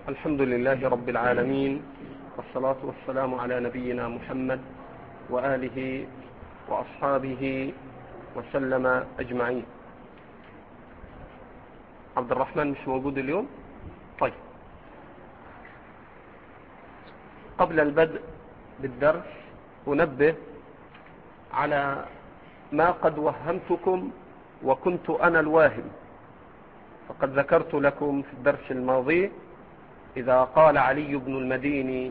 الحمد لله رب العالمين، والصلاة والسلام على نبينا محمد وآله وأصحابه وسلم أجمعين. عبد الرحمن مش موجود اليوم؟ طيب، قبل البدء بالدرس أنبه على ما قد وهمتكم وكنت أنا الواهم. فقد ذكرت لكم في الدرس الماضي إذا قال علي بن المديني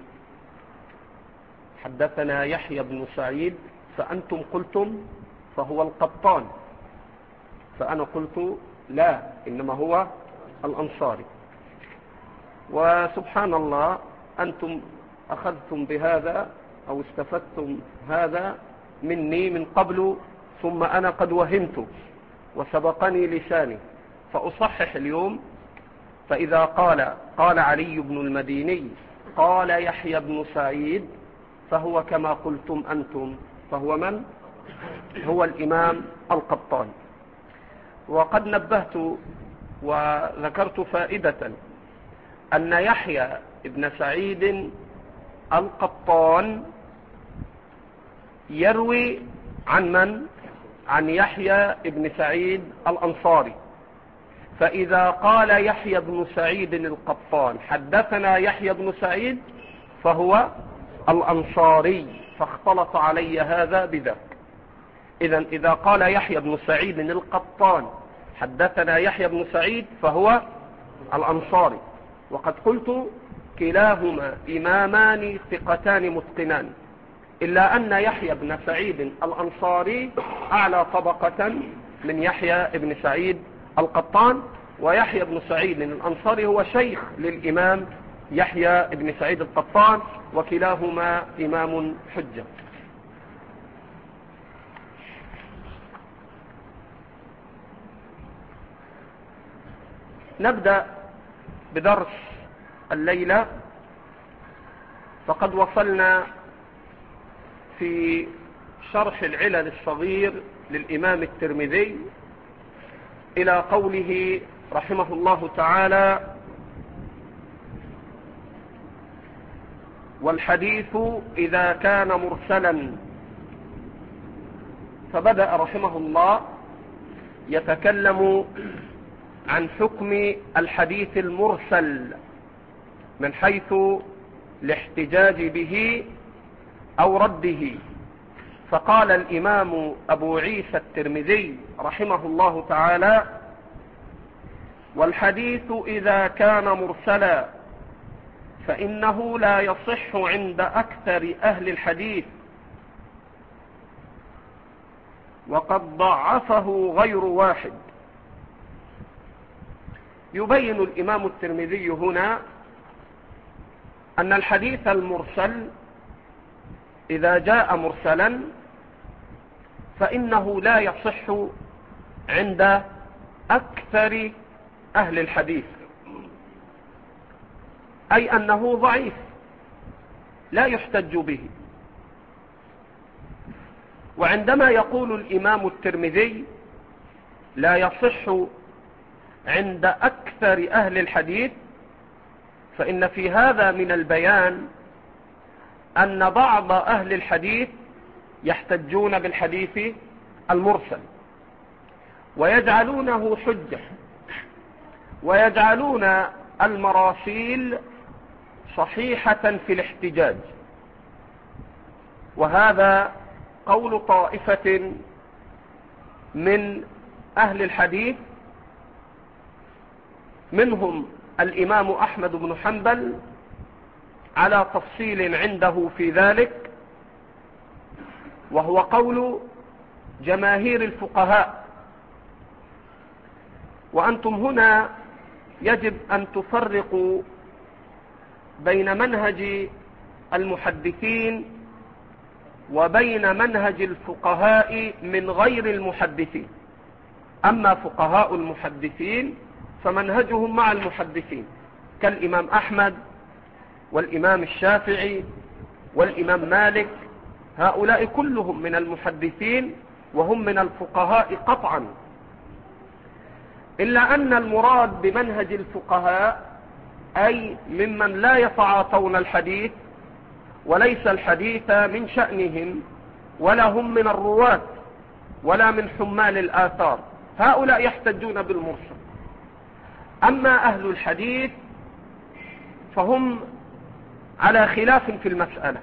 حدثنا يحيى بن سعيد فأنتم قلتم فهو القطان، فأنا قلت لا، إنما هو الأنصاري. وسبحان الله أنتم أخذتم بهذا أو استفدتم هذا مني من قبل، ثم أنا قد وهمت وسبقني لساني، فأصحح اليوم. فإذا قال علي بن المديني قال يحيى بن سعيد فهو كما قلتم أنتم، فهو من؟ هو الإمام القطان. وقد نبهت وذكرت فائدة أن يحيى بن سعيد القطان يروي عن من؟ عن يحيى بن سعيد الأنصاري. فإذا قال يحيى بن سعيد القطان حدثنا يحيى بن سعيد فهو الأنصاري، فاختلط علي هذا بذاك. إذن إذا قال يحيى بن سعيد القطان حدثنا يحيى بن سعيد فهو الأنصاري. وقد قلت كلاهما إمامان ثقتان متقنان، إلا أن يحيى بن سعيد الأنصاري أعلى طبقة من يحيى بن سعيد القطان، ويحيى بن سعيد الأنصاري هو شيخ للإمام يحيى بن سعيد القطان، وكلاهما إمام حجة. نبدأ بدرس الليلة. فقد وصلنا في شرح العلل الصغير للإمام الترمذي إلى قوله رحمه الله تعالى: والحديث إذا كان مرسلا. فبدأ رحمه الله يتكلم عن حكم الحديث المرسل من حيث الاحتجاج به أو رده. فقال الإمام أبو عيسى الترمذي رحمه الله تعالى: والحديث إذا كان مرسلا فإنه لا يصح عند أكثر أهل الحديث، وقد ضعفه غير واحد. يبين الإمام الترمذي هنا أن الحديث المرسل إذا جاء مرسلا فإنه لا يصح عند أكثر أهل الحديث، أي أنه ضعيف لا يحتج به. وعندما يقول الإمام الترمذي لا يصح عند أكثر أهل الحديث، فإن في هذا من البيان أن بعض أهل الحديث يحتجون بالحديث المرسل ويجعلونه حجة، ويجعلون المراسيل صحيحة في الاحتجاج. وهذا قول طائفة من أهل الحديث، منهم الإمام أحمد بن حنبل على تفصيل عنده في ذلك، وهو قول جماهير الفقهاء. وأنتم هنا يجب أن تفرقوا بين منهج المحدثين وبين منهج الفقهاء من غير المحدثين. أما فقهاء المحدثين فمنهجهم مع المحدثين كالإمام أحمد والإمام الشافعي والإمام مالك، هؤلاء كلهم من المحدثين وهم من الفقهاء قطعا. إلا أن المراد بمنهج الفقهاء أي ممن لا يتعاطون الحديث وليس الحديث من شأنهم، ولا هم من الرواة ولا من حمال الآثار، هؤلاء يحتجون بالمرسل. أما أهل الحديث فهم على خلاف في المسألة،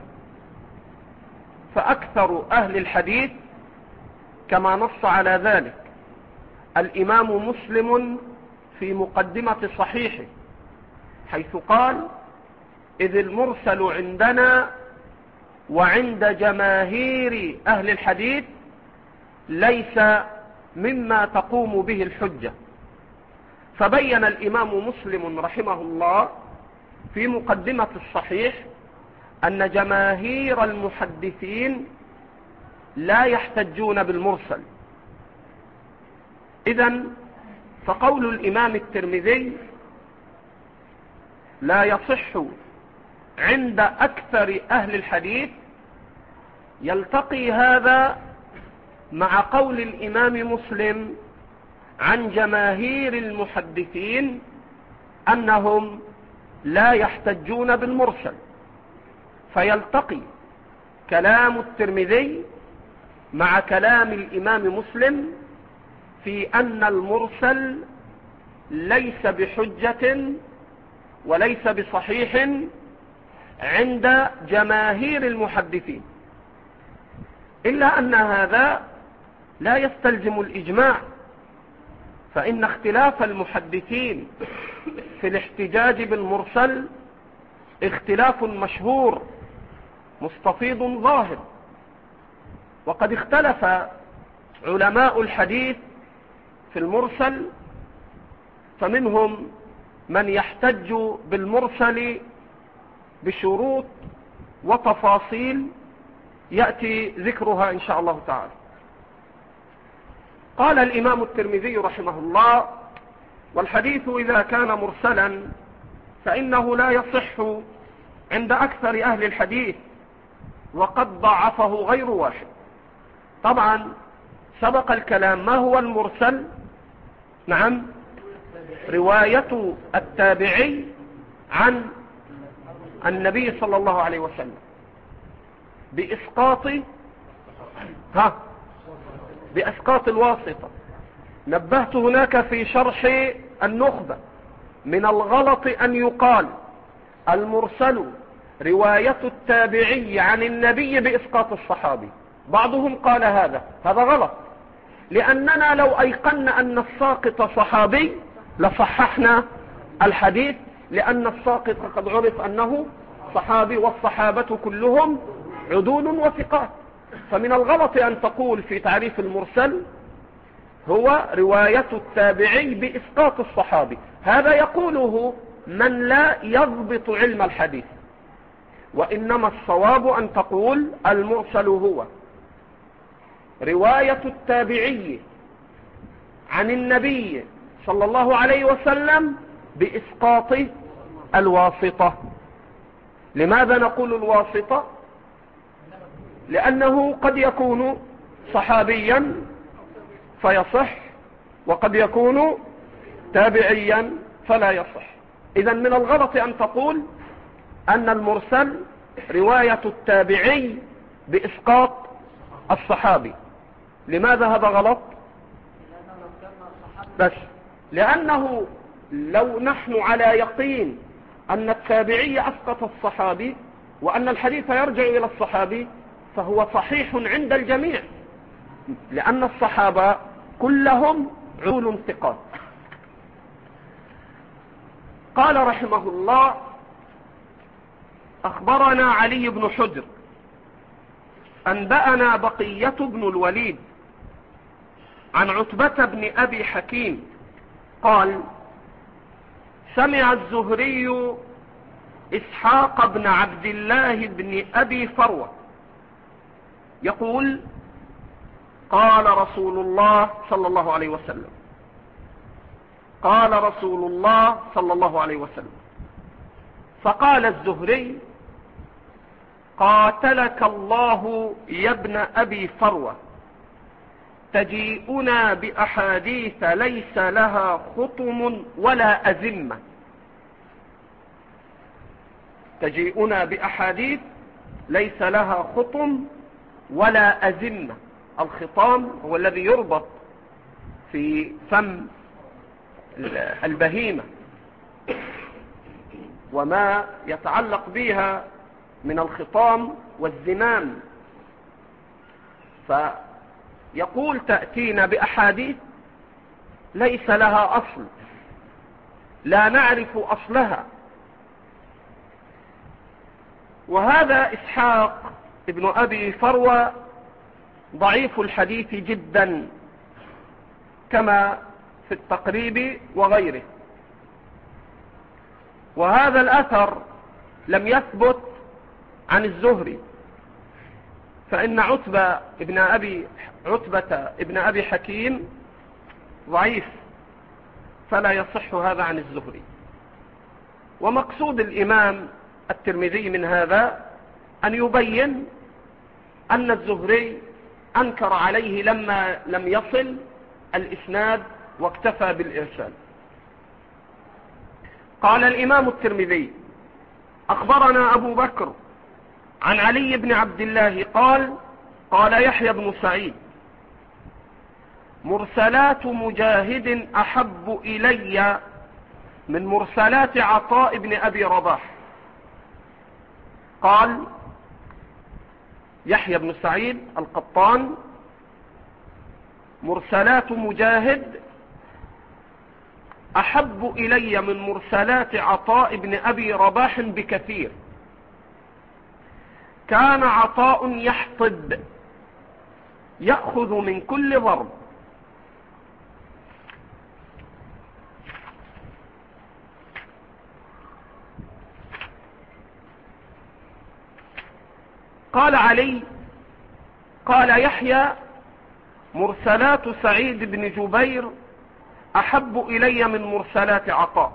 فأكثر أهل الحديث كما نص على ذلك الإمام مسلم في مقدمة صحيحه، حيث قال: إذ المرسل عندنا وعند جماهير أهل الحديث ليس مما تقوم به الحجة. فبين الإمام مسلم رحمه الله في مقدمة الصحيح أن جماهير المحدثين لا يحتجون بالمرسل. إذن فقول الإمام الترمذي لا يصح عند أكثر أهل الحديث يلتقي هذا مع قول الإمام مسلم عن جماهير المحدثين أنهم لا يحتجون بالمرسل، فيلتقي كلام الترمذي مع كلام الإمام مسلم في أن المرسل ليس بحجة وليس بصحيح عند جماهير المحدثين، إلا أن هذا لا يستلزم الإجماع، فإن اختلاف المحدثين في الاحتجاج بالمرسل اختلاف مشهور مستفيض ظاهر. وقد اختلف علماء الحديث في المرسل، فمنهم من يحتج بالمرسل بشروط وتفاصيل يأتي ذكرها إن شاء الله تعالى. قال الإمام الترمذي رحمه الله: والحديث إذا كان مرسلا فإنه لا يصح عند أكثر أهل الحديث، وقد ضعفه غير واحد. طبعا سبق الكلام ما هو المرسل. نعم، رواية التابعي عن النبي صلى الله عليه وسلم بإسقاط الواسطة. نبهت هناك في شرح النخبة من الغلط أن يقال المرسل رواية التابعي عن النبي بإسقاط الصحابي. بعضهم قال هذا غلط، لأننا لو أيقنا أن الساقط صحابي لصححنا الحديث، لأن الساقط قد عرف أنه صحابي، والصحابة كلهم عدول وثقات. فمن الغلط أن تقول في تعريف المرسل هو رواية التابعي بإسقاط الصحابي. هذا يقوله من لا يضبط علم الحديث، وإنما الصواب أن تقول المرسل هو رواية التابعي عن النبي صلى الله عليه وسلم بإسقاط الواسطة. لماذا نقول الواسطة؟ لأنه قد يكون صحابيا فيصح، وقد يكون تابعيا فلا يصح. إذن من الغلط أن تقول أن المرسل رواية التابعي بإسقاط الصحابي. لماذا هذا غلط؟ بس لأنه لو نحن على يقين أن التابعي أسقط الصحابي وأن الحديث يرجع إلى الصحابي فهو صحيح عند الجميع، لأن الصحابة كلهم عدول ثقات. قال رحمه الله: أخبرنا علي بن حجر أنبأنا بقية بن الوليد عن عتبة بن أبي حكيم قال: سمع الزهري إسحاق بن عبد الله بن أبي فروة يقول: قال رسول الله صلى الله عليه وسلم، قال رسول الله صلى الله عليه وسلم. فقال الزهري: قاتلك الله يا ابن أبي فروة، تجيئنا بأحاديث ليس لها خطم ولا أزمة. تجيئنا بأحاديث ليس لها خطم ولا أزمة. الخطام هو الذي يربط في فم البهيمة وما يتعلق بها من الخطام والزمام. فيقول تأتينا بأحاديث ليس لها أصل، لا نعرف أصلها. وهذا إسحاق ابن أبي فروة ضعيف الحديث جدا كما في التقريب وغيره. وهذا الأثر لم يثبت عن الزهري، فإن عتبة ابن أبي حكيم ضعيف، فلا يصح هذا عن الزهري. ومقصود الإمام الترمذي من هذا أن يبين أن الزهري أنكر عليه لما لم يصل الإسناد واكتفى بالإرسال. قال الإمام الترمذي: أخبرنا أبو بكر عن علي بن عبد الله قال يحيى بن سعيد: مرسلات مجاهد أحب إلي من مرسلات عطاء بن أبي رباح. قال يحيى بن سعيد القطان: مرسلات مجاهد أحب إلي من مرسلات عطاء بن أبي رباح بكثير. كان عطاء يحطب يأخذ من كل ضرب. قال علي: قال يحيى: مرسلات سعيد بن جبير أحب إلي من مرسلات عطاء.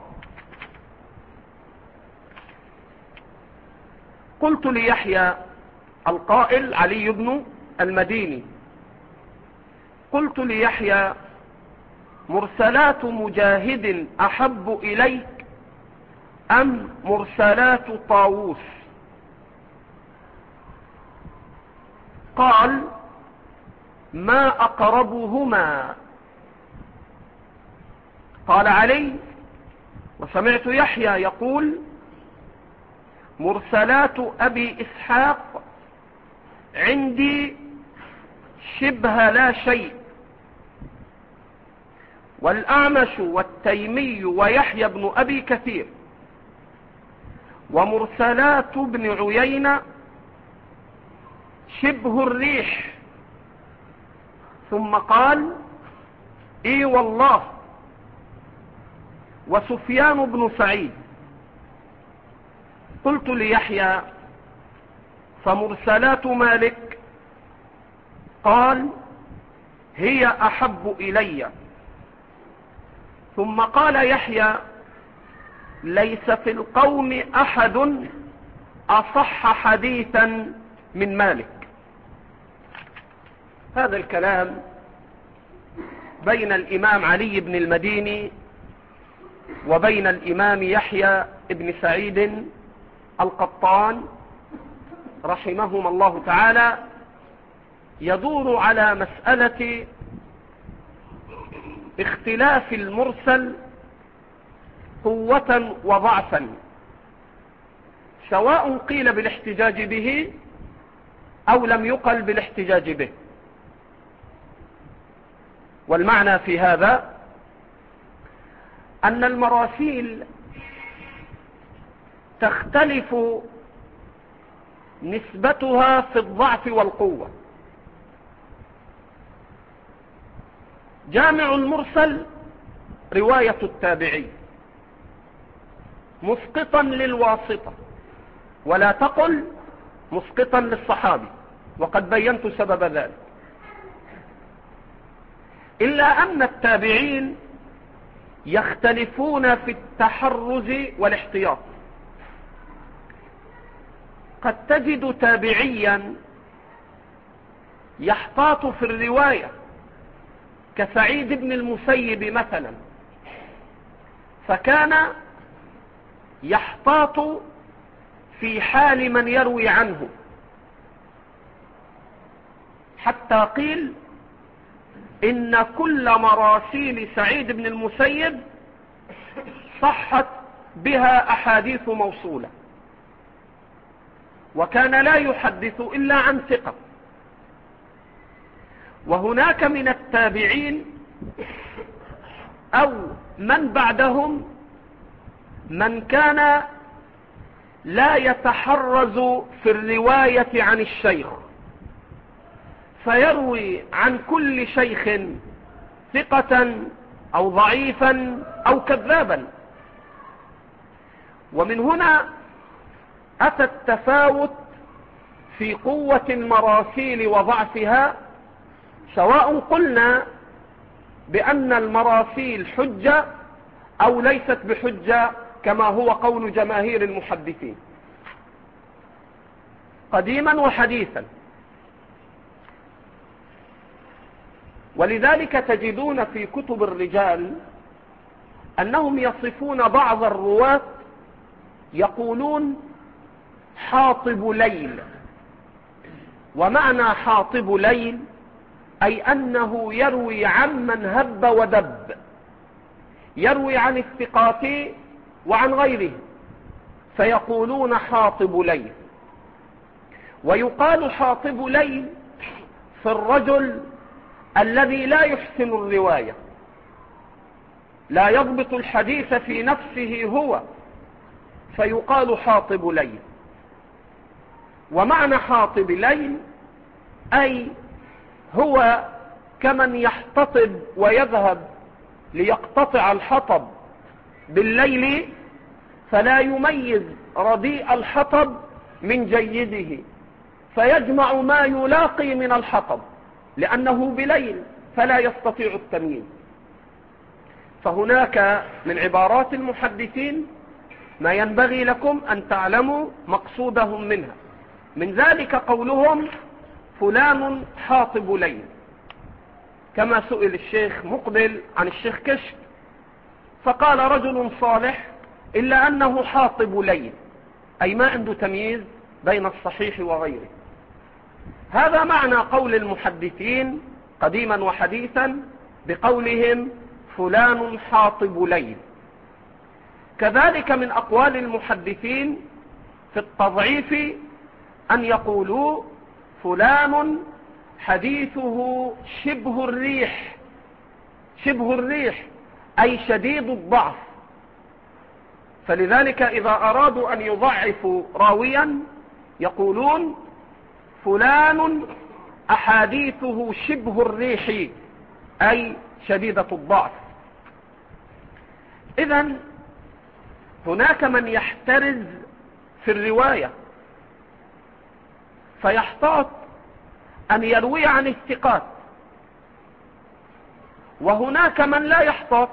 قلت ليحيى القائل علي بن المديني: قلت ليحيى: مرسلات مجاهد أحب إليك أم مرسلات طاووس؟ قال: ما أقربهما. قال علي: وسمعت يحيى يقول: مرسلات أبي إسحاق عندي شبه لا شيء، والأعمش والتيمي ويحيى بن أبي كثير، ومرسلات ابن عيينة شبه الريح. ثم قال: اي والله. وسفيان بن سعيد. قلت ليحيى: فمرسلات مالك؟ قال: هي أحب إلي. ثم قال يحيى: ليس في القوم أحد أصح حديثا من مالك. هذا الكلام بين الإمام علي بن المديني وبين الإمام يحيى بن سعيد القطان رحمهما الله تعالى، يدور على مسألة اختلاف المرسل قوة وضعفا، سواء قيل بالاحتجاج به أو لم يقل بالاحتجاج به. والمعنى في هذا أن المراسيل تختلف نسبتها في الضعف والقوة. جامع المرسل رواية التابعي مسقطا للواسطة، ولا تقل مسقطا للصحابي، وقد بينت سبب ذلك. إلا أن التابعين يختلفون في التحرز والاحتياط. قد تجد تابعيا يحتاط في الرواية كسعيد بن المسيب مثلا، فكان يحتاط في حال من يروي عنه، حتى قيل إن كل مراسيل سعيد بن المسيب صحت بها أحاديث موصولة، وكان لا يحدث إلا عن ثقة. وهناك من التابعين أو من بعدهم من كان لا يتحرز في الرواية عن الشيخ، فيروي عن كل شيخ ثقة أو ضعيفا أو كذابا. ومن هنا أتى التفاوت في قوة المراسيل وضعفها، سواء قلنا بأن المراسيل حجة أو ليست بحجة كما هو قول جماهير المحدثين قديما وحديثا. ولذلك تجدون في كتب الرجال أنهم يصفون بعض الرواة يقولون حاطب ليل. ومعنى حاطب ليل أي أنه يروي عمن هب ودب، يروي عن الثقات وعن غيره، فيقولون حاطب ليل. ويقال حاطب ليل في الرجل الذي لا يحسن الرواية، لا يضبط الحديث في نفسه هو، فيقال حاطب ليل. ومعنى حاطب ليل أي هو كمن يحتطب ويذهب ليقتطع الحطب بالليل، فلا يميز رديء الحطب من جيده، فيجمع ما يلاقي من الحطب لأنه بليل فلا يستطيع التمييز. فهناك من عبارات المحدثين ما ينبغي لكم أن تعلموا مقصودهم منها. من ذلك قولهم فلان حاطب ليل، كما سئل الشيخ مقبل عن الشيخ كشك فقال رجل صالح إلا أنه حاطب ليل، أي ما عنده تمييز بين الصحيح وغيره. هذا معنى قول المحدثين قديما وحديثا بقولهم فلان حاطب ليل. كذلك من أقوال المحدثين في التضعيف أن يقولوا فلان حديثه شبه الريح، شبه الريح أي شديد الضعف. فلذلك إذا أرادوا أن يضعفوا راويا يقولون فلان أحاديثه شبه الريح أي شديدة الضعف. إذن هناك من يحترز في الرواية فيحتاط أن يروي عن الثقات، وهناك من لا يحتاط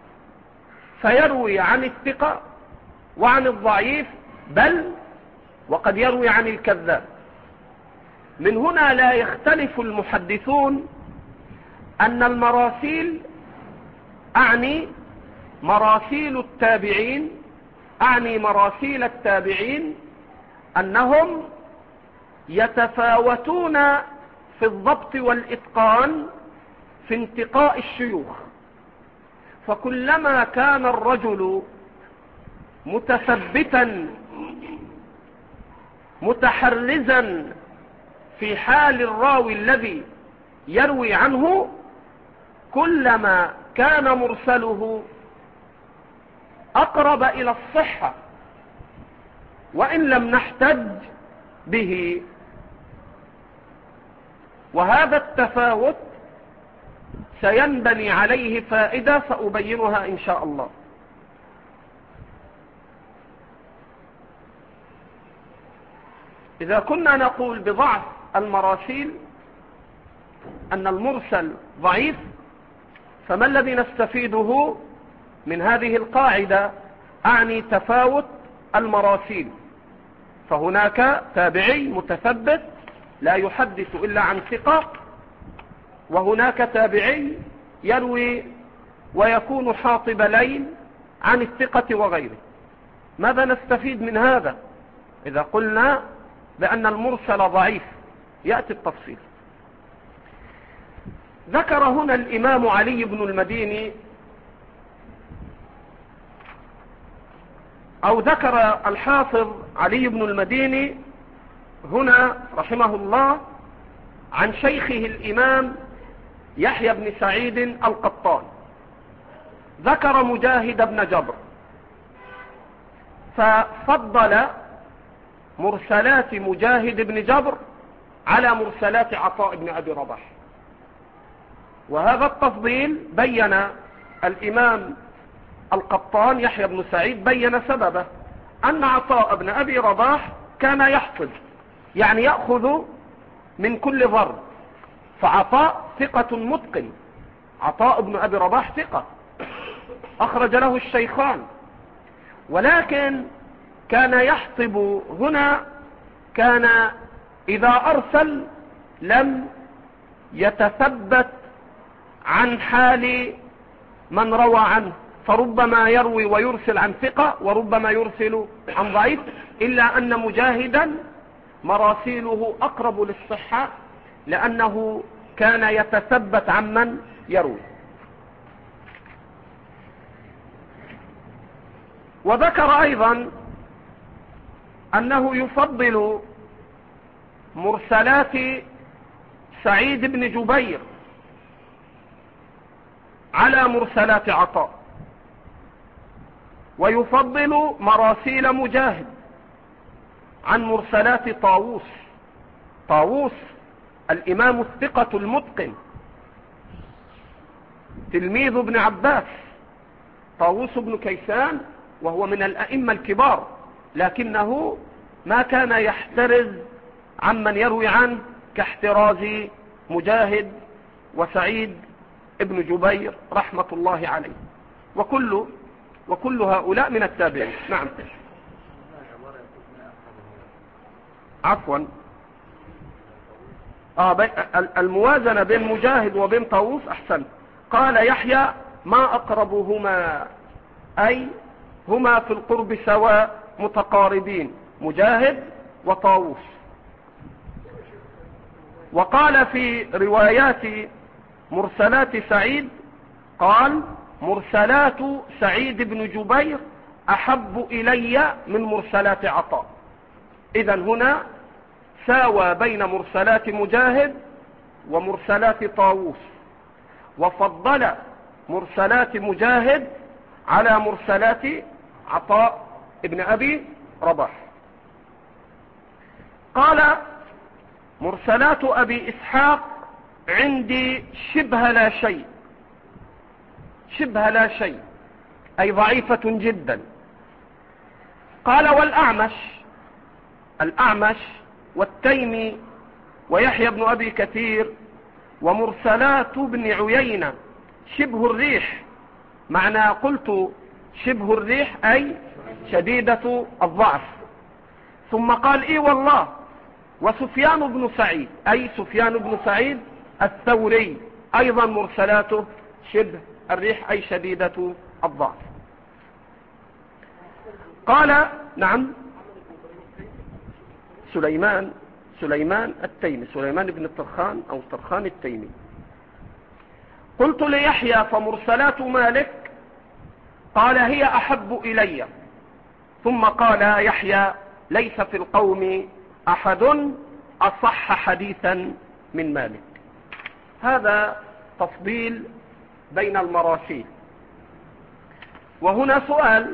فيروي عن الثقة وعن الضعيف، بل وقد يروي عن الكذاب. من هنا لا يختلف المحدثون أن المراسيل أعني مراسيل التابعين، أعني مراسيل التابعين أنهم يتفاوتون في الضبط والإتقان في انتقاء الشيوخ. فكلما كان الرجل متثبتا متحرزا في حال الراوي الذي يروي عنه، كلما كان مرسله أقرب إلى الصحة وإن لم نحتج به. وهذا التفاوت سينبني عليه فائدة سأبينها إن شاء الله. إذا كنا نقول بضعف المراسيل أن المرسل ضعيف، فما الذي نستفيده من هذه القاعدة؟ أعني تفاوت المراسيل. فهناك تابعي متثبت لا يحدث إلا عن ثقة، وهناك تابعي يروي ويكون حاطب ليل عن الثقة وغيره. ماذا نستفيد من هذا؟ إذا قلنا بأن المرسل ضعيف يأتي التفصيل. ذكر هنا الإمام علي بن المديني، أو ذكر الحافظ علي بن المديني هنا رحمه الله عن شيخه الإمام يحيى بن سعيد القطان، ذكر مجاهد بن جبر، ففضل مرسلات مجاهد بن جبر على مرسلات عطاء بن أبي رباح. وهذا التفضيل بين الإمام القطان يحيى بن سعيد بين سببه، أن عطاء بن أبي رباح كان يحفظ، يعني يأخذ من كل ضرب، فعطاء ثقة متقن، عطاء بن أبي رباح ثقة أخرج له الشيخان، ولكن كان يحطب هنا، كان إذا أرسل لم يتثبت عن حال من روى عنه، فربما يروي ويرسل عن ثقة وربما يرسل عن ضعيف، إلا أن مجاهدا مراسيله أقرب للصحة لأنه كان يتثبت عمن يروي. وذكر أيضا أنه يفضل مرسلات سعيد بن جبير على مرسلات عطاء، ويفضل مراسيل مجاهد عن مرسلات طاووس. طاووس الإمام الثقة المتقن تلميذ ابن عباس، طاووس بن كيسان، وهو من الأئمة الكبار، لكنه ما كان يحترز عمن يروي عنه كاحتراز مجاهد وسعيد ابن جبير رحمة الله عليه، وكل هؤلاء من التابعين. نعم. عفوا، الموازنة بين مجاهد وبين طاووس أحسن. قال يحيى ما أقربهما، أي هما في القرب سواء متقاربين، مجاهد وطاووس. وقال في روايات مرسلات سعيد، قال مرسلات سعيد بن جبير أحب إلي من مرسلات عطاء. إذن هنا ساوى بين مرسلات مجاهد ومرسلات طاووس، وفضل مرسلات مجاهد على مرسلات عطاء ابن أبي رباح. قال مرسلات أبي إسحاق عندي شبه لا شيء، شبه لا شيء أي ضعيفة جدا. قال الأعمش والتيمي ويحيى بن أبي كثير ومرسلات ابن عيينة شبه الريح. معنى قلت شبه الريح أي شديدة الضعف. ثم قال إيه والله، وسفيان بن سعيد أي سفيان بن سعيد الثوري أيضا مرسلاته شبه الريح أي شديدة الضعف. قال نعم سليمان التيمي، سليمان بن الطرخان أو طرخان التيمي. قلت ليحيى فمرسلات مالك، قال هي أحب إلي. ثم قال يحيى ليس في القوم أحد أصح حديثا من مالك. هذا تفضيل بين المراسيل. وهنا سؤال،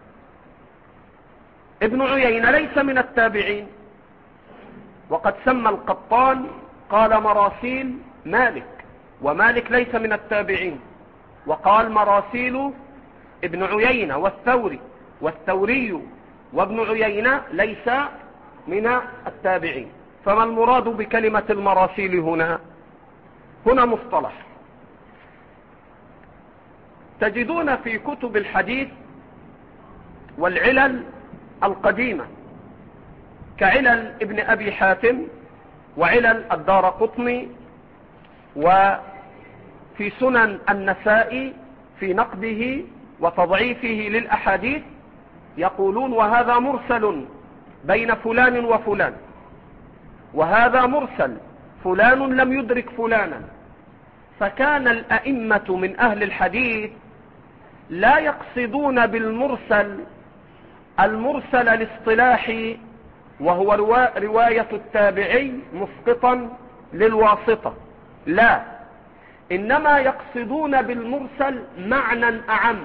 ابن عيينة ليس من التابعين، وقد سمى القطان قال مراسيل مالك، ومالك ليس من التابعين، وقال مراسيل ابن عيينة والثوري وابن عيينة ليس من التابعين. فما المراد بكلمة المراسيل هنا مصطلح تجدون في كتب الحديث والعلل القديمة كعلل ابن أبي حاتم وعلل الدارقطني، وفي سنن النسائي في نقده وتضعيفه للأحاديث، يقولون وهذا مرسل بين فلان وفلان، وهذا مرسل، فلان لم يدرك فلانا. فكان الأئمة من أهل الحديث لا يقصدون بالمرسل المرسل الاصطلاحي وهو رواية التابعي مسقطا للواسطة، لا، إنما يقصدون بالمرسل معنى أعم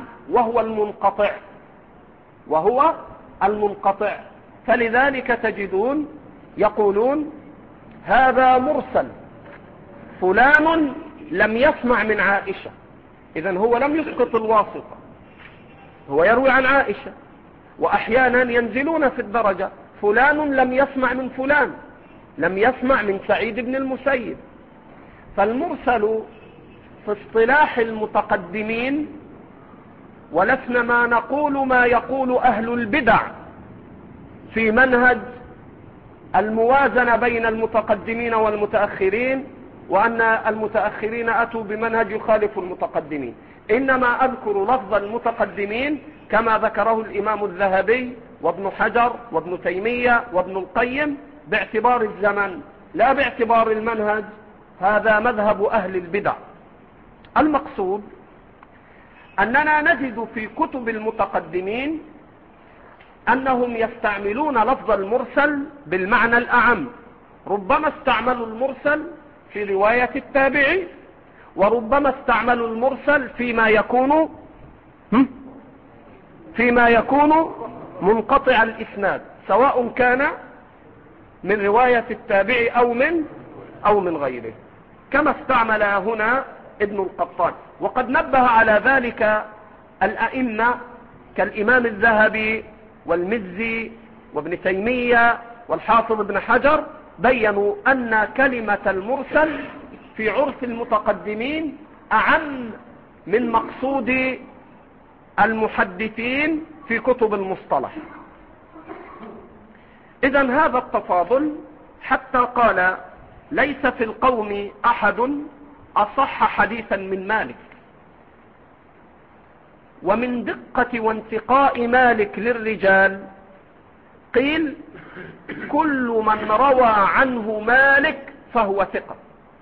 وهو المنقطع. فلذلك تجدون يقولون هذا مرسل، فلان لم يسمع من عائشة، إذن هو لم يسقط الواسطة، هو يروي عن عائشة. وأحيانا ينزلون في الدرجة، فلان لم يسمع من فلان، لم يسمع من سعيد بن المسيب. فالمرسل في اصطلاح المتقدمين، ولسنا ما نقول ما يقول أهل البدع في منهج الموازنة بين المتقدمين والمتأخرين، وأن المتأخرين أتوا بمنهج يخالف المتقدمين، إنما أذكر لفظ المتقدمين كما ذكره الإمام الذهبي وابن حجر وابن تيمية وابن القيم باعتبار الزمن لا باعتبار المنهج. هذا مذهب أهل البدع. المقصود أننا نجد في كتب المتقدمين أنهم يستعملون لفظ المرسل بالمعنى الأعم، ربما استعملوا المرسل في رواية التابعي، وربما استعملوا المرسل فيما يكون منقطع الإسناد، سواء كان من رواية التابعي أو من غيره، كما استعمل هنا ابن القطان. وقد نبه على ذلك الأئمة كالإمام الذهبي والمزي وابن تيمية والحافظ ابن حجر، بيّنوا أن كلمة المرسل في عرف المتقدمين أعم من مقصود المحدثين في كتب المصطلح. إذن هذا التفاضل حتى قال ليس في القوم أحد أصح حديثا من مالك. ومن دقة وانتقاء مالك للرجال قيل كل من روى عنه مالك فهو ثقة.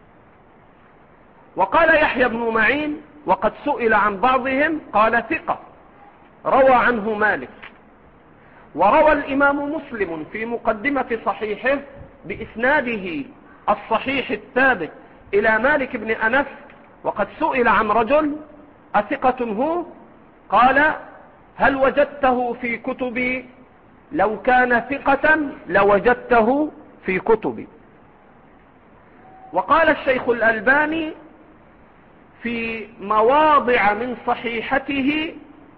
وقال يحيى بن معين وقد سئل عن بعضهم قال ثقة روى عنه مالك. وروى الإمام مسلم في مقدمة صحيحه بإسناده الصحيح الثابت إلى مالك بن أنس، وقد سئل عن رجل أثقة هو؟ قال هل وجدته في كتبي؟ لو كان ثقة لوجدته في كتبي. وقال الشيخ الألباني في مواضع من صحيحته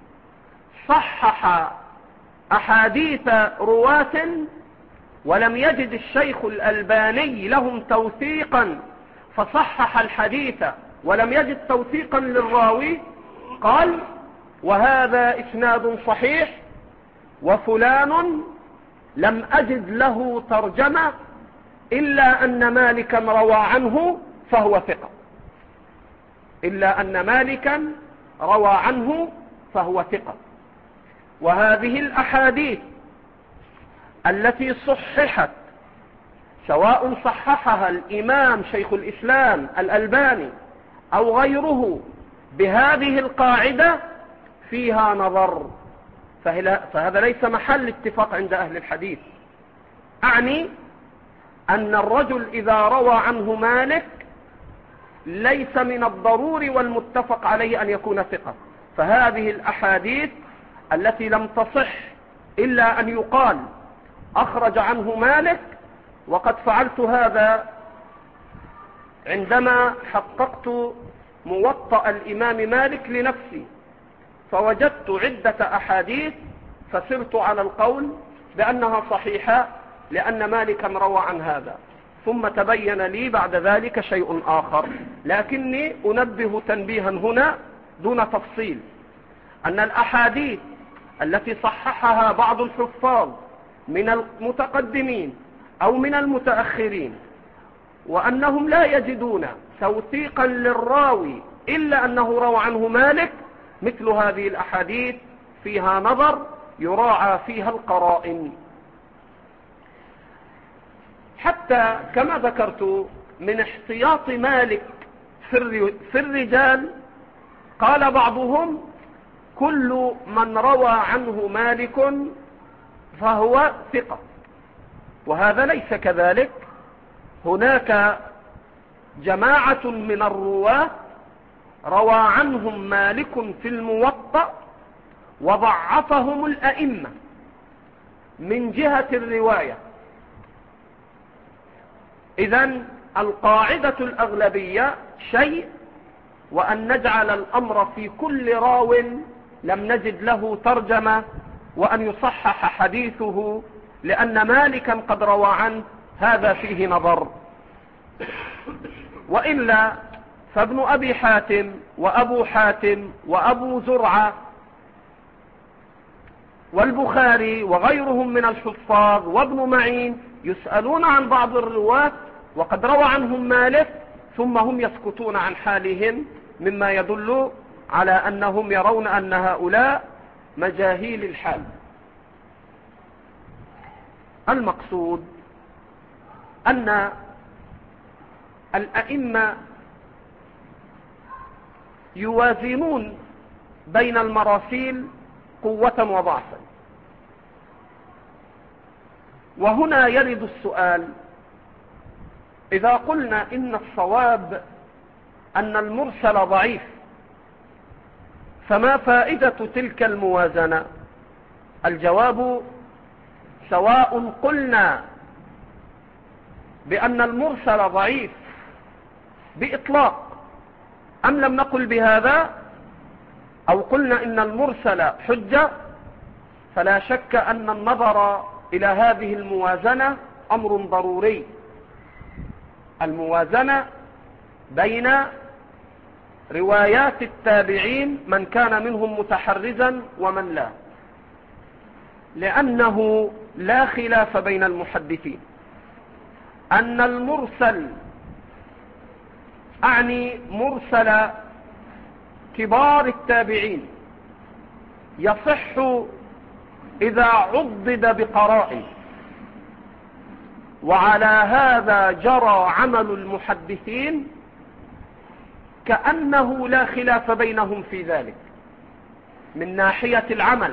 صحح أحاديث رواة ولم يجد الشيخ الألباني لهم توثيقا، فصحح الحديث ولم يجد توثيقا للراوي، قال وهذا إسناد صحيح، وفلان لم أجد له ترجمة إلا أن مالكا روى عنه فهو ثقة، إلا أن مالكا روى عنه فهو ثقة. وهذه الأحاديث التي صححت سواء صححها الإمام شيخ الإسلام الألباني أو غيره بهذه القاعدة فيها نظر، فهذا ليس محل اتفاق عند أهل الحديث. أعني أن الرجل إذا روى عنه مالك ليس من الضروري والمتفق عليه أن يكون ثقة. فهذه الأحاديث التي لم تصح إلا أن يقال أخرج عنه مالك، وقد فعلت هذا عندما حققت موطأ الإمام مالك لنفسي، فوجدت عدة أحاديث فسرت على القول بأنها صحيحة لأن مالكا روى عن هذا، ثم تبين لي بعد ذلك شيء آخر. لكني أنبه تنبيها هنا دون تفصيل أن الأحاديث التي صححها بعض الحفاظ من المتقدمين أو من المتأخرين وأنهم لا يجدون توثيقا للراوي إلا أنه روى عنه مالك، مثل هذه الأحاديث فيها نظر يراعى فيها القرائن. حتى كما ذكرت من احتياط مالك في الرجال، قال بعضهم كل من روى عنه مالك فهو ثقة، وهذا ليس كذلك. هناك جماعة من الرواة روى عنهم مالك في الموطأ وضعفهم الأئمة من جهة الرواية. إذن القاعدة الأغلبية شيء، وأن نجعل الأمر في كل راو لم نجد له ترجمة وأن يصحح حديثه لأن مالكا قد روى عنه، هذا فيه نظر. وإلا فابن أبي حاتم وأبو حاتم وأبو زرعة والبخاري وغيرهم من الحفاظ وابن معين يسألون عن بعض الرواة وقد روى عنهم مالك، ثم هم يسكتون عن حالهم، مما يدل على أنهم يرون أن هؤلاء مجاهيل الحال. المقصود أن الأئمة يوازنون بين المراسيل قوة وضعفا. وهنا يرد السؤال: إذا قلنا إن الصواب أن المرسل ضعيف، فما فائدة تلك الموازنة؟ الجواب: سواء قلنا بأن المرسل ضعيف بإطلاق أم لم نقل بهذا، أو قلنا إن المرسل حجة، فلا شك أن النظر إلى هذه الموازنة أمر ضروري. الموازنة بين روايات التابعين من كان منهم متحرزا ومن لا، لأنه لا خلاف بين المحدثين أن المرسل، أعني مرسل كبار التابعين، يصح إذا عضد بقرائن، وعلى هذا جرى عمل المحدثين كأنه لا خلاف بينهم في ذلك من ناحية العمل.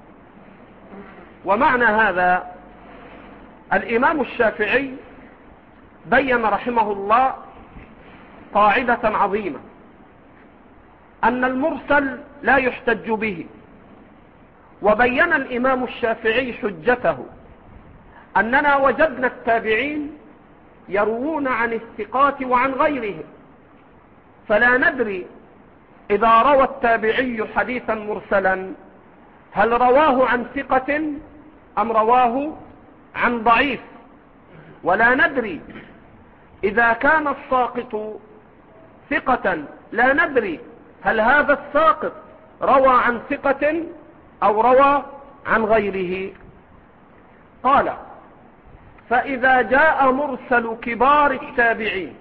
ومعنى هذا الإمام الشافعي بين رحمه الله قاعدة عظيمة، أن المرسل لا يحتج به. وبين الإمام الشافعي حجته أننا وجدنا التابعين يروون عن الثقات وعن غيرهم، فلا ندري إذا روى التابعي حديثا مرسلا هل رواه عن ثقة أم رواه عن ضعيف، ولا ندري إذا كان الساقط ثقة، لا ندري هل هذا الساقط روى عن ثقة أو روى عن غيره. قال: فإذا جاء مرسل كبار التابعين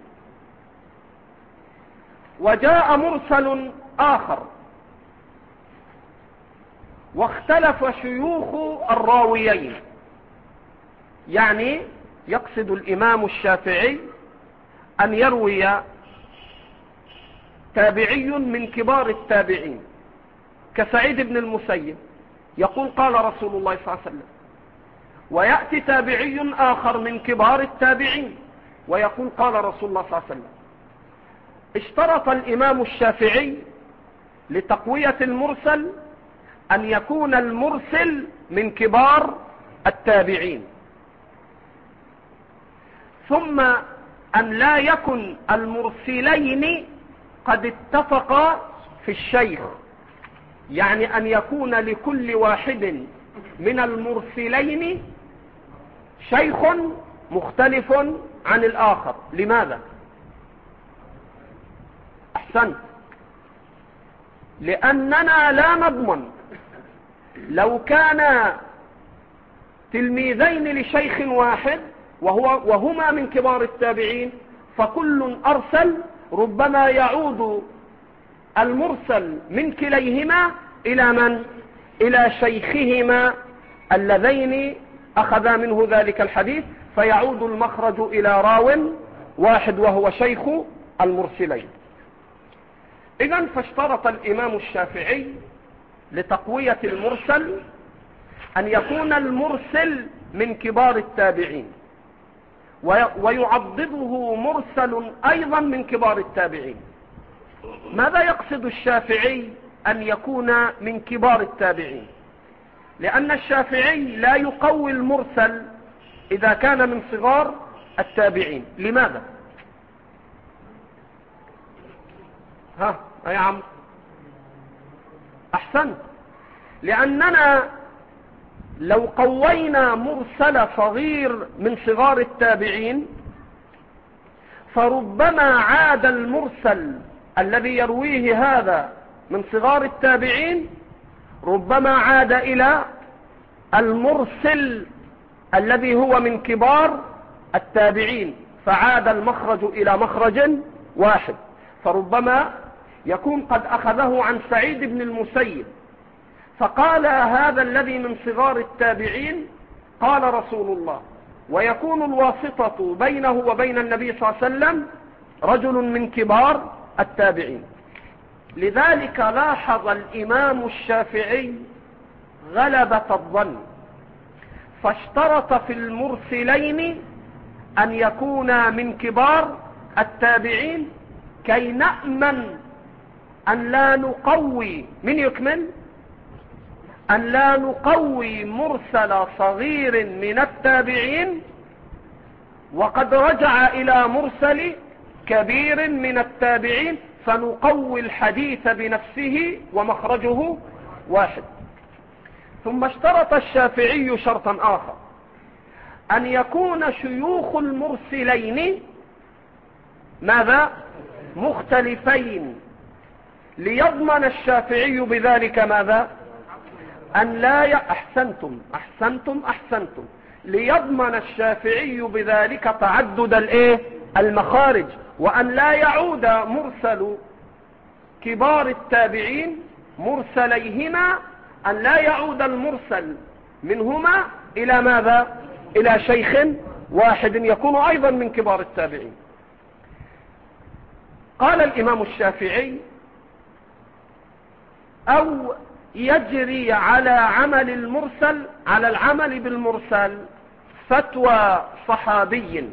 وجاء مرسل آخر واختلف شيوخ الراويين، يعني يقصد الإمام الشافعي أن يروي تابعي من كبار التابعين كسعيد بن المسيب يقول قال رسول الله صلى الله عليه وسلم، ويأتي تابعي آخر من كبار التابعين ويقول قال رسول الله صلى الله عليه وسلم. اشترط الإمام الشافعي لتقوية المرسل أن يكون المرسل من كبار التابعين، ثم أن لا يكن المرسلين قد اتفقا في الشيخ، يعني أن يكون لكل واحد من المرسلين شيخ مختلف عن الآخر. لماذا؟ أحسنت، لأننا لا نضمن لو كان تلميذين لشيخ واحد وهما من كبار التابعين فكل أرسل، ربما يعود المرسل من كليهما إلى من؟ إلى شيخهما اللذين أخذ منه ذلك الحديث، فيعود المخرج إلى راو واحد وهو شيخ المرسلين. إذن فاشترط الإمام الشافعي لتقوية المرسل أن يكون المرسل من كبار التابعين، ويعضده مرسل أيضا من كبار التابعين. ماذا يقصد الشافعي أن يكون من كبار التابعين؟ لأن الشافعي لا يقوي المرسل إذا كان من صغار التابعين. لماذا؟ ها يا عم أحسنت. لأننا لو قوينا مرسل صغير من صغار التابعين فربما عاد المرسل الذي يرويه هذا من صغار التابعين ربما عاد إلى المرسل الذي هو من كبار التابعين، فعاد المخرج إلى مخرج واحد. فربما يكون قد أخذه عن سعيد بن المسيب فقال هذا الذي من صغار التابعين قال رسول الله، ويكون الواسطة بينه وبين النبي صلى الله عليه وسلم رجل من كبار التابعين. لذلك لاحظ الإمام الشافعي غلبة الظن، فاشترط في المرسلين أن يكونا من كبار التابعين كي نأمن أن لا نقوي من يكمل أن لا نقوي مرسل صغير من التابعين وقد رجع إلى مرسل كبير من التابعين، فنقوي الحديث بنفسه ومخرجه واحد. ثم اشترط الشافعي شرطا آخر، أن يكون شيوخ المرسلين ماذا؟ مختلفين، ليضمن الشافعي بذلك ماذا؟ أن لا أحسنتم ليضمن الشافعي بذلك تعدد المخارج، وأن لا يعود مرسل كبار التابعين مرسليهما، أن لا يعود المرسل منهما إلى ماذا؟ إلى شيخ واحد يكون أيضا من كبار التابعين. قال الإمام الشافعي: أو يجري على العمل بالمرسل فتوى صحابي،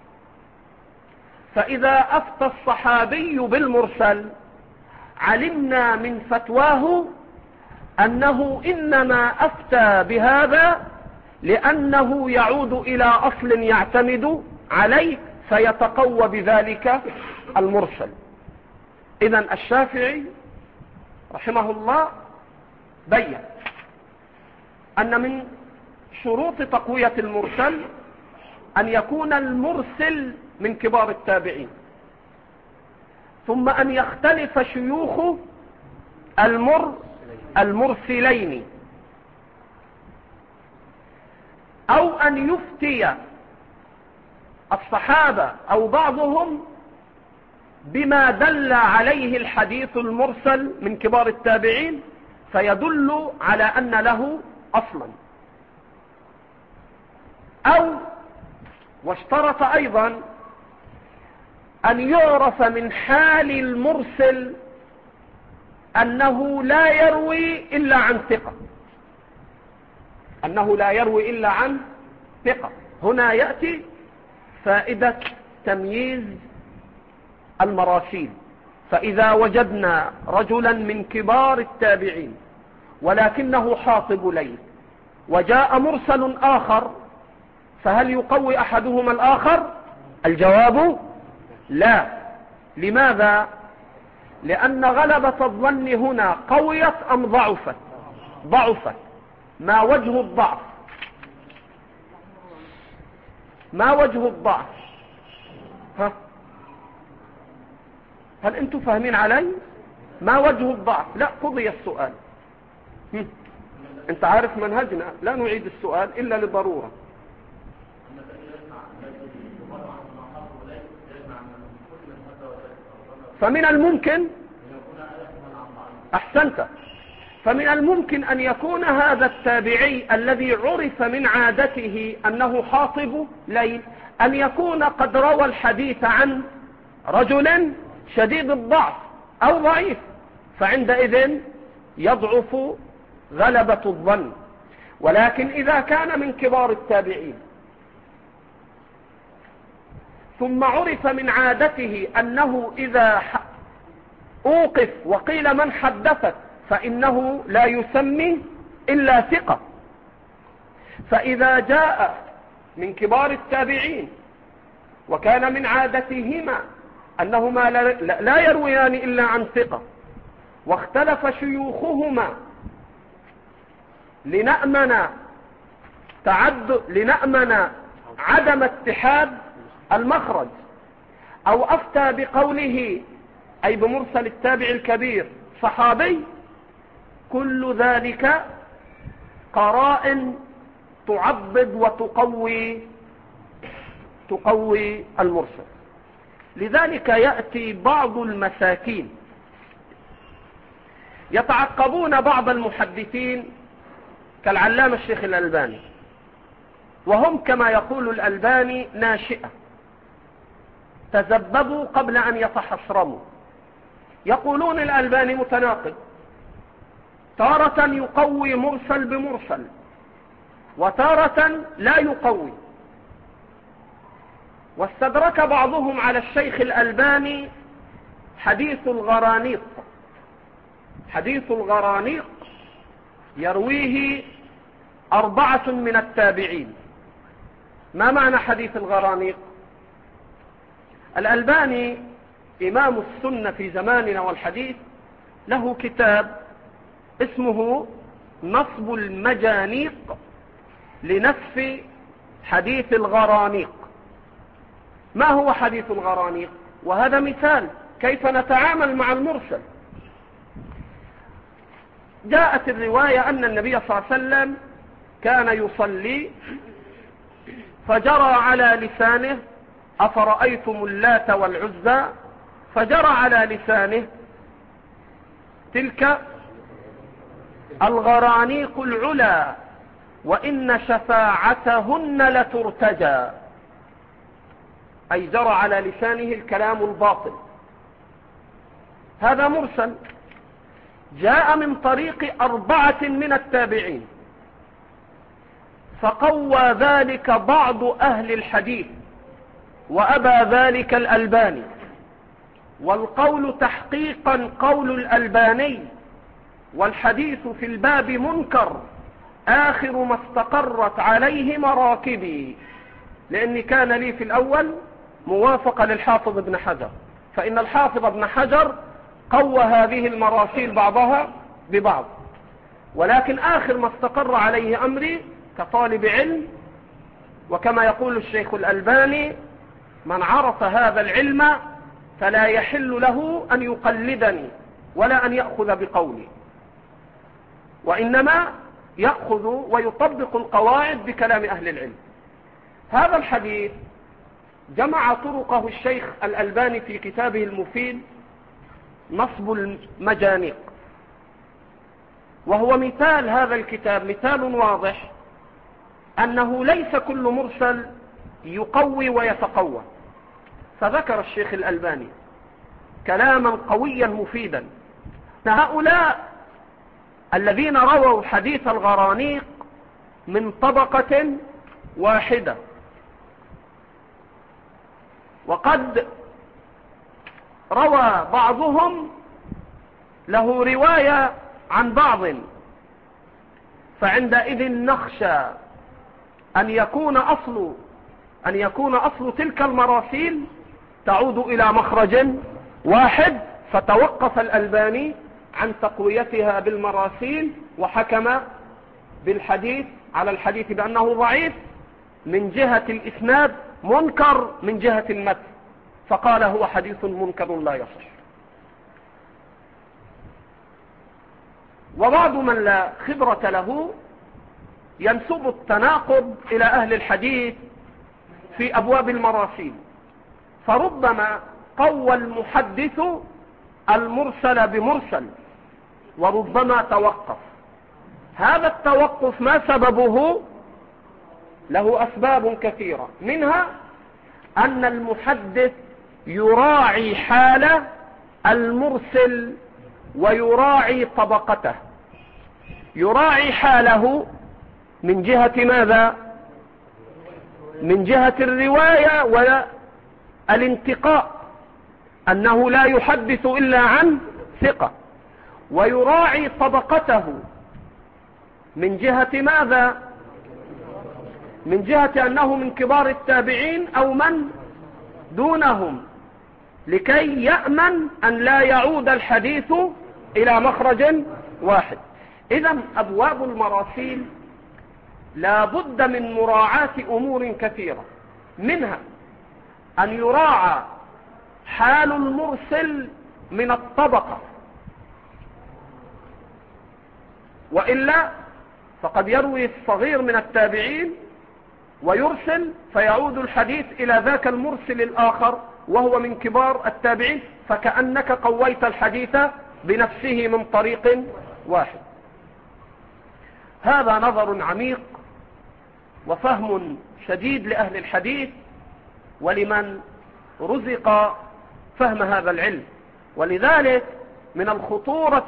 فإذا أفتى الصحابي بالمرسل علمنا من فتواه أنه إنما أفتى بهذا لأنه يعود إلى أصل يعتمد عليه فيتقوى بذلك المرسل. إذن الشافعي رحمه الله بين أن من شروط تقوية المرسل أن يكون المرسل من كبار التابعين، ثم أن يختلف شيوخ المرسلين، أو أن يفتي الصحابة أو بعضهم بما دل عليه الحديث المرسل من كبار التابعين فيدل على أن له أصلا. أو واشترط أيضا أن يعرف من حال المرسل أنه لا يروي إلا عن ثقة. هنا يأتي فائدة تمييز المراسيل. فإذا وجدنا رجلا من كبار التابعين ولكنه حاطب ليل وجاء مرسل آخر، فهل يقوي أحدهما الآخر؟ الجواب لا. لماذا؟ لأن غلبة الظن هنا قويت أم ضعفت؟ ما وجه الضعف؟ هل أنتم فاهمين علي؟ ما وجه الضعف؟ لا، قضي السؤال. أنت عارف منهجنا لا نعيد السؤال إلا لضرورة. فمن الممكن، أحسنت، فمن الممكن أن يكون هذا التابعي الذي عرف من عادته أنه حاطب ليل أن يكون قد روى الحديث عن رجل شديد الضعف أو ضعيف، فعندئذ يضعف غلبة الظن. ولكن إذا كان من كبار التابعين ثم عرف من عادته أنه إذا أوقف وقيل من حدثت فإنه لا يسمي إلا ثقة، فإذا جاء من كبار التابعين وكان من عادتهما أنهما لا يرويان إلا عن ثقة واختلف شيوخهما لنأمن عدم اتحاد المخرج، أو أفتى بقوله أي بمرسل التابع الكبير صحابي، كل ذلك قرائن تعضد وتقوي المرسل. لذلك يأتي بعض المساكين يتعقبون بعض المحدثين كالعلامة الشيخ الألباني، وهم كما يقول الألباني ناشئة، تذبذبوا قبل أن يتحصرموا. يقولون الألباني متناقض، تارة يقوي مرسل بمرسل وتارة لا يقوي. واستدرك بعضهم على الشيخ الألباني حديث الغرانيق. حديث الغرانيق يرويه 4 من التابعين. ما معنى حديث الغرانيق؟ الألباني إمام السنة في زماننا والحديث له كتاب اسمه نصب المجانيق لنسف حديث الغرانيق. ما هو حديث الغرانيق؟ وهذا مثال كيف نتعامل مع المرسل. جاءت الرواية أن النبي صلى الله عليه وسلم كان يصلي فجرى على لسانه أفرأيتم اللات والعزى، فجرى على لسانه تلك الغرانيق العلا وإن شفاعتهن لترتجى، أي جرى على لسانه الكلام الباطل. هذا مرسل جاء من طريق 4 من التابعين، فقوى ذلك بعض أهل الحديث وأبى ذلك الألباني، والقول تحقيقا قول الألباني، والحديث في الباب منكر آخر ما استقرت عليه مراكبي. لأني كان لي في الأول موافقة للحافظ ابن حجر، فإن الحافظ ابن حجر قوى هذه المراسيل بعضها ببعض، ولكن آخر ما استقر عليه أمري كطالب علم، وكما يقول الشيخ الألباني من عرف هذا العلم فلا يحل له أن يقلدني ولا أن يأخذ بقولي، وإنما يأخذ ويطبق القواعد بكلام أهل العلم. هذا الحديث جمع طرقه الشيخ الألباني في كتابه المفيد نصب المجانيق، وهو مثال هذا الكتاب مثال واضح أنه ليس كل مرسل يقوي ويتقوى. فذكر الشيخ الألباني كلاما قويا مفيدا. هؤلاء الذين رووا حديث الغرانيق من طبقة واحدة، وقد روى بعضهم له رواية عن بعض، فعندئذ نخشى أن يكون أصل تلك المراسيل تعود إلى مخرج واحد، فتوقف الألباني عن تقويتها بالمراسيل وحكم بالحديث على الحديث بأنه ضعيف من جهة الإسناد منكر من جهة المتن، فقال هو حديث منكر لا يصح. وبعض من لا خبرة له ينسب التناقض إلى أهل الحديث في أبواب المراسيل، فربما قوى المحدث المرسل بمرسل وربما توقف. هذا التوقف ما سببه؟ له أسباب كثيرة، منها أن المحدث يراعي حال المرسل ويراعي طبقته. يراعي حاله من جهة ماذا؟ من جهة الرواية والانتقاء، أنه لا يحدث إلا عن ثقة. ويراعي طبقته من جهة ماذا؟ من جهة أنه من كبار التابعين أو من دونهم، لكي يأمن أن لا يعود الحديث إلى مخرج واحد. إذن أبواب المراسيل لا بد من مراعاة أمور كثيرة، منها أن يراعى حال المرسل من الطبقة، وإلا فقد يروي الصغير من التابعين ويرسل فيعود الحديث إلى ذاك المرسل الآخر وهو من كبار التابعين، فكأنك قويت الحديث بنفسه من طريق واحد. هذا نظر عميق وفهم شديد لأهل الحديث ولمن رزق فهم هذا العلم. ولذلك من الخطورة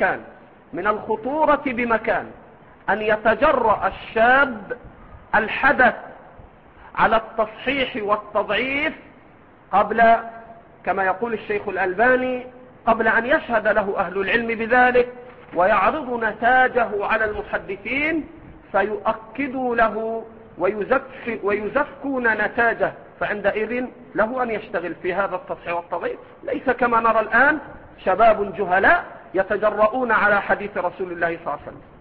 بمكان أن يتجرأ الشاب الحدث على التصحيح والتضعيف قبل، كما يقول الشيخ الألباني، قبل أن يشهد له أهل العلم بذلك ويعرض نتاجه على المحدثين فيؤكدوا له ويزكون نتاجه، فعندئذ له أن يشتغل في هذا التصحيح والتضعيف، ليس كما نرى الآن شباب جهلاء يتجرؤون على حديث رسول الله صلى الله عليه وسلم.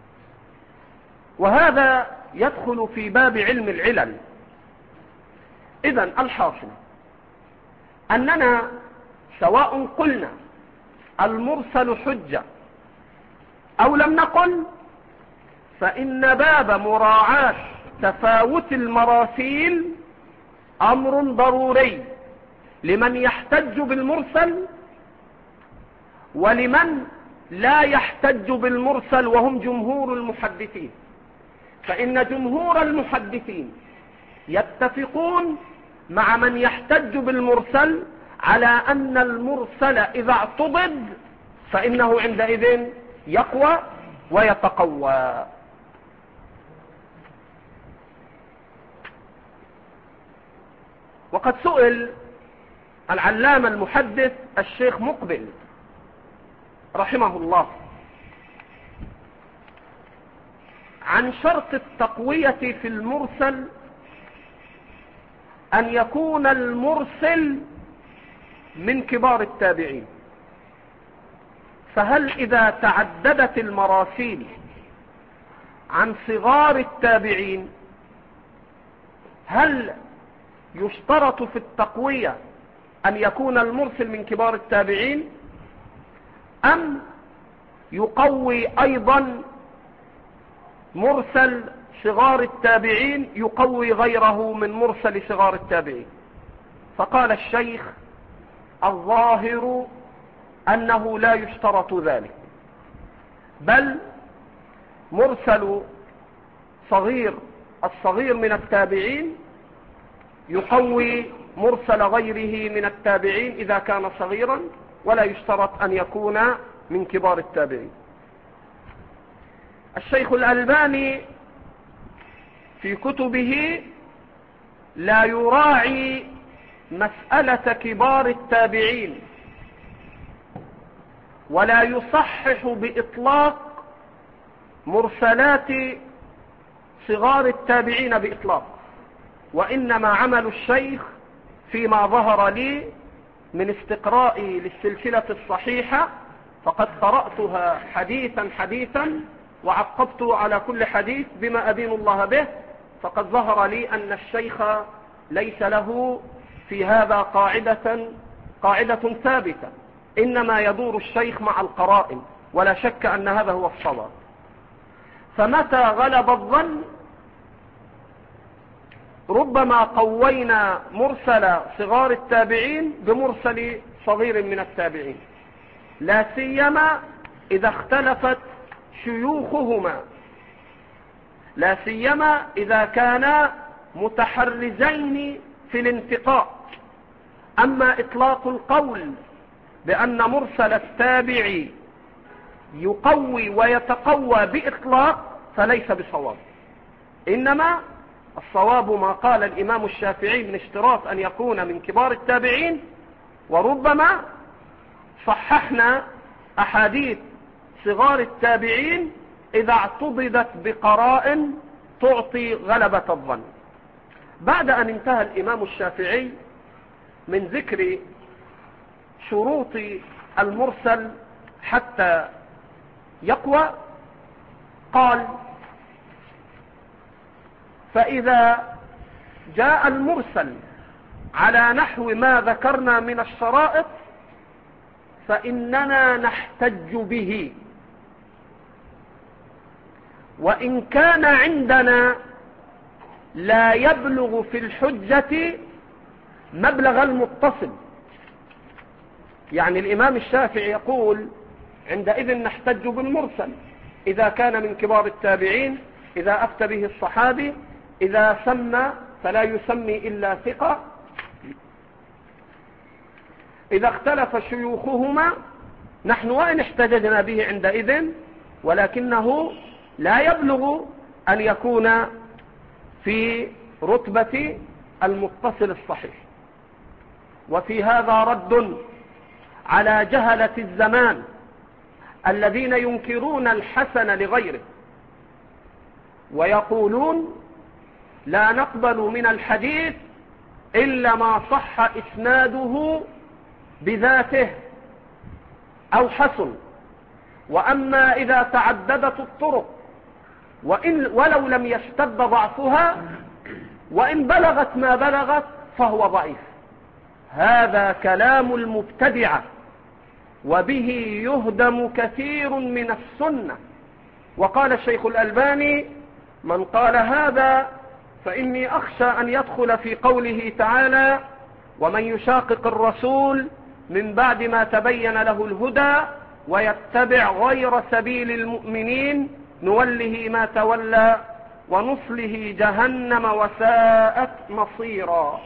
وهذا يدخل في باب علم العلل. إذن الحاصل أننا سواء قلنا المرسل حجة أو لم نقل، فإن باب مراعاة تفاوت المراسيل أمر ضروري لمن يحتج بالمرسل ولمن لا يحتج بالمرسل، وهم جمهور المحدثين. فإن جمهور المحدثين يتفقون مع من يحتج بالمرسل على أن المرسل إذا اعتضد فإنه عندئذ يقوى ويتقوى. وقد سئل العلامة المحدث الشيخ مقبل رحمه الله عن شرط التقوية في المرسل أن يكون المرسل من كبار التابعين، فهل إذا تعددت المراسيل عن صغار التابعين هل يشترط في التقوية أن يكون المرسل من كبار التابعين، أم يقوي أيضا مرسل صغار التابعين يقوي غيره من مرسل صغار التابعين؟ فقال الشيخ الظاهر أنه لا يشترط ذلك، بل مرسل الصغير من التابعين يقوي مرسل غيره من التابعين إذا كان صغيرا، ولا يشترط أن يكون من كبار التابعين. الشيخ الألباني في كتبه لا يراعي مسألة كبار التابعين ولا يصحح بإطلاق مرسلات صغار التابعين بإطلاق، وإنما عمل الشيخ فيما ظهر لي من استقرائي للسلسلة الصحيحة، فقد قرأتها حديثا وعقبت على كل حديث بما أدين الله به، فقد ظهر لي أن الشيخ ليس له في هذا قاعدة ثابتة، إنما يدور الشيخ مع القرائن، ولا شك أن هذا هو الصواب. فمتى غلب الظن ربما قوينا مرسل صغار التابعين بمرسل صغير من التابعين، لا سيما إذا اختلفت شيوخهما، لا سيما إذا كانا متحرزين في الانتقاء. أما إطلاق القول بأن مرسل التابع يقوي ويتقوى بإطلاق فليس بصواب، إنما الصواب ما قال الإمام الشافعي من اشتراط أن يكون من كبار التابعين، وربما صححنا أحاديث صغار التابعين إذا اعتضدت بقرائن تعطي غلبة الظن. بعد أن انتهى الإمام الشافعي من ذكر شروط المرسل حتى يقوى، قال: فإذا جاء المرسل على نحو ما ذكرنا من الشرائط فإننا نحتج به، وإن كان عندنا لا يبلغ في الحجة مبلغ المتصل. يعني الإمام الشافعي يقول عندئذ نحتج بالمرسل إذا كان من كبار التابعين، إذا أفتى به الصحابي، إذا سمى فلا يسمي إلا ثقة، إذا اختلف شيوخهما نحن وإن احتججنا به عندئذ، ولكنه لا يبلغ أن يكون في رتبة المتصل الصحيح. وفي هذا رد على جهلة الزمان الذين ينكرون الحسن لغيره ويقولون لا نقبل من الحديث إلا ما صح إسناده بذاته أو حسن، وأما إذا تعددت الطرق ولو لم يشتد ضعفها وإن بلغت ما بلغت فهو ضعيف. هذا كلام المبتدعة، وبه يهدم كثير من السنة. وقال الشيخ الألباني: من قال هذا فإني أخشى أن يدخل في قوله تعالى: ومن يشاقق الرسول من بعد ما تبين له الهدى ويتبع غير سبيل المؤمنين نوله ما تولى ونصله جهنم وساءت مصيرا.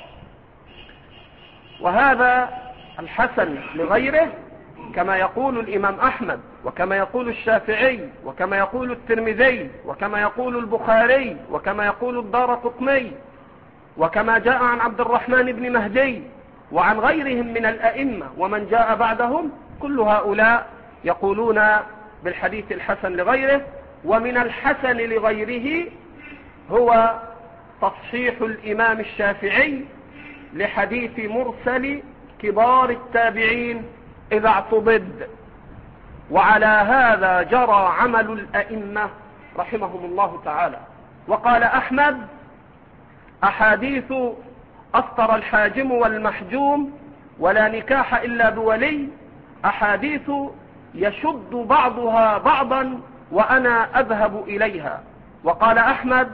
وهذا الحسن لغيره كما يقول الإمام أحمد، وكما يقول الشافعي، وكما يقول الترمذي، وكما يقول البخاري، وكما يقول الدارقطني، وكما جاء عن عبد الرحمن بن مهدي وعن غيرهم من الأئمة ومن جاء بعدهم، كل هؤلاء يقولون بالحديث الحسن لغيره. ومن الحسن لغيره هو تصحيح الإمام الشافعي لحديث مرسل كبار التابعين إذا اعتضد، وعلى هذا جرى عمل الأئمة رحمهم الله تعالى. وقال أحمد: أحاديث أفطر الحاجم والمحجوم ولا نكاح إلا بولي أحاديث يشد بعضها بعضا وأنا أذهب إليها. وقال أحمد: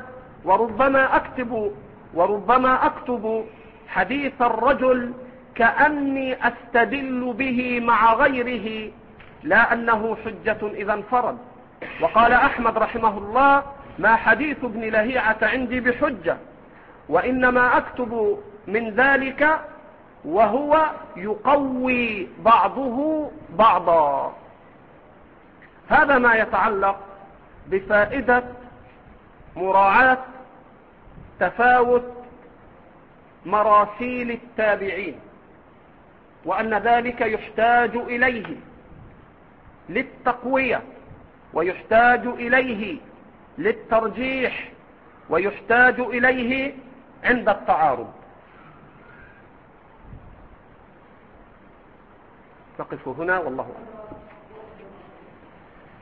وربما أكتب حديث الرجل كأني أستدل به مع غيره لا أنه حجة إذا انفرد. وقال أحمد رحمه الله: ما حديث ابن لهيعة عندي بحجة، وإنما أكتب من ذلك وهو يقوي بعضه بعضا. هذا ما يتعلق بفائدة مراعاة تفاوت مراسيل التابعين، وأن ذلك يحتاج إليه للتقوية، ويحتاج إليه للترجيح، ويحتاج إليه عند التعارض. نقف هنا والله أعلم.